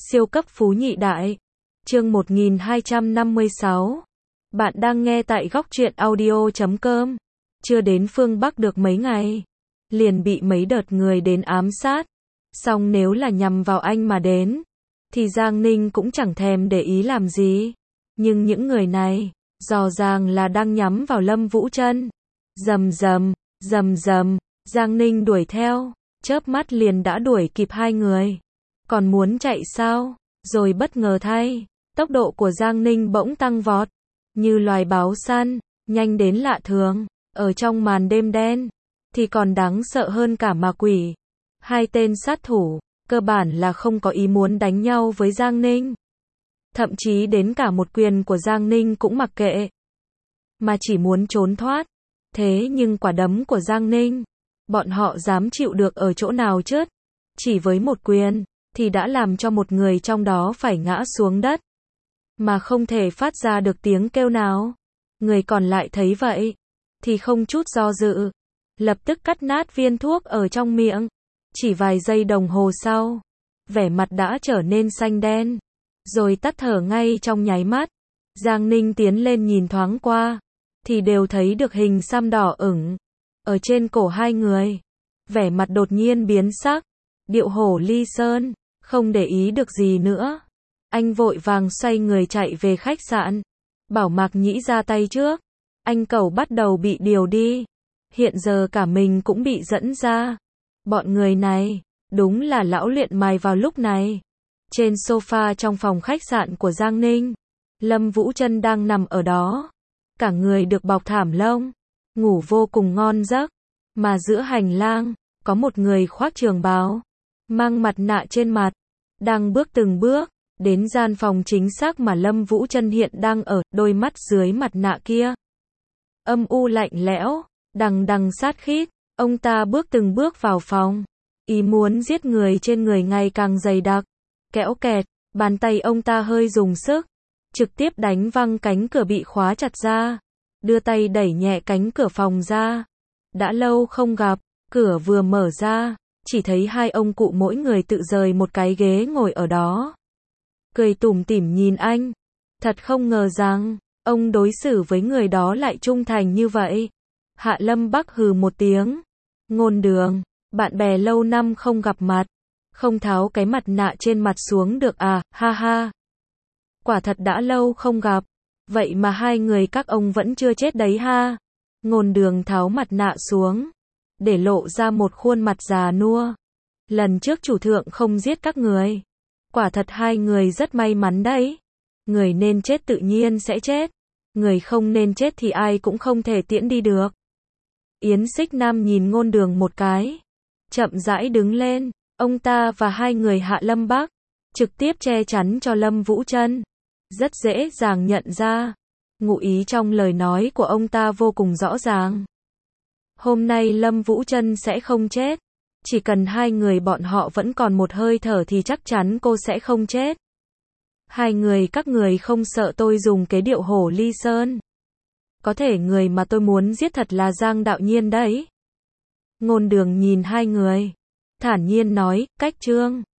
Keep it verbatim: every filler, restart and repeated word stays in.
Siêu cấp phú nhị đại. Chương một nghìn hai trăm năm mươi sáu. Bạn đang nghe tại góc truyện audio chấm com. Chưa đến phương Bắc được mấy ngày, liền bị mấy đợt người đến ám sát. Song nếu là nhằm vào anh mà đến, thì Giang Ninh cũng chẳng thèm để ý làm gì. Nhưng những người này, rõ ràng là đang nhắm vào Lâm Vũ Trân. Rầm rầm, rầm rầm, Giang Ninh đuổi theo, chớp mắt liền đã đuổi kịp hai người. Còn muốn chạy sao? Rồi bất ngờ thay, tốc độ của Giang Ninh bỗng tăng vọt, như loài báo săn, nhanh đến lạ thường. Ở trong màn đêm đen, thì còn đáng sợ hơn cả ma quỷ. Hai tên sát thủ, cơ bản là không có ý muốn đánh nhau với Giang Ninh. Thậm chí đến cả một quyền của Giang Ninh cũng mặc kệ, mà chỉ muốn trốn thoát. Thế nhưng quả đấm của Giang Ninh, bọn họ dám chịu được ở chỗ nào chứ? Chỉ với một quyền, thì đã làm cho một người trong đó phải ngã xuống đất, mà không thể phát ra được tiếng kêu nào. Người còn lại thấy vậy, thì không chút do dự, lập tức cắt nát viên thuốc ở trong miệng. Chỉ vài giây đồng hồ sau, vẻ mặt đã trở nên xanh đen, rồi tắt thở ngay trong nháy mắt. Giang Ninh tiến lên nhìn thoáng qua, thì đều thấy được hình xăm đỏ ửng ở trên cổ hai người. Vẻ mặt đột nhiên biến sắc, điệu hổ ly sơn, không để ý được gì nữa. Anh vội vàng xoay người chạy về khách sạn, bảo Mạc Nhĩ ra tay trước. Anh cẩu bắt đầu bị điều đi, hiện giờ cả mình cũng bị dẫn ra. Bọn người này, đúng là lão luyện mài vào lúc này. Trên sofa trong phòng khách sạn của Giang Ninh, Lâm Vũ Trân đang nằm ở đó, cả người được bọc thảm lông, ngủ vô cùng ngon giấc. Mà giữa hành lang, có một người khoác trường bào, mang mặt nạ trên mặt, đang bước từng bước đến gian phòng chính xác mà Lâm Vũ Trân hiện đang ở. Đôi mắt dưới mặt nạ kia âm u lạnh lẽo, đằng đằng sát khí. Ông ta bước từng bước vào phòng, ý muốn giết người trên người ngày càng dày đặc. Kéo kẹt, bàn tay ông ta hơi dùng sức, trực tiếp đánh văng cánh cửa bị khóa chặt ra, đưa tay đẩy nhẹ cánh cửa phòng ra. Đã lâu không gặp, cửa vừa mở ra, chỉ thấy hai ông cụ mỗi người tự rời một cái ghế ngồi ở đó, cười tủm tỉm nhìn anh. Thật không ngờ rằng ông đối xử với người đó lại trung thành như vậy. Hạ Lâm Bắc hừ một tiếng. Ngôn Đường, bạn bè lâu năm không gặp mặt, không tháo cái mặt nạ trên mặt xuống được à? Ha ha. Quả thật đã lâu không gặp, vậy mà hai người các ông vẫn chưa chết đấy ha. Ngôn Đường tháo mặt nạ xuống, để lộ ra một khuôn mặt già nua. Lần trước chủ thượng không giết các người, quả thật hai người rất may mắn đấy. Người nên chết tự nhiên sẽ chết, người không nên chết thì ai cũng không thể tiễn đi được. Yến Xích Nam nhìn Ngôn Đường một cái, chậm rãi đứng lên. Ông ta và hai người Hạ Lâm Bắc trực tiếp che chắn cho Lâm Vũ Trân. Rất dễ dàng nhận ra, ngụ ý trong lời nói của ông ta vô cùng rõ ràng. Hôm nay Lâm Vũ Trân sẽ không chết. Chỉ cần hai người bọn họ vẫn còn một hơi thở thì chắc chắn cô sẽ không chết. Hai người các người không sợ tôi dùng cái điệu hổ ly sơn. Có thể người mà tôi muốn giết thật là Giang Đạo Nhiên đấy. Ngôn Đường nhìn hai người, thản nhiên nói, cách Trương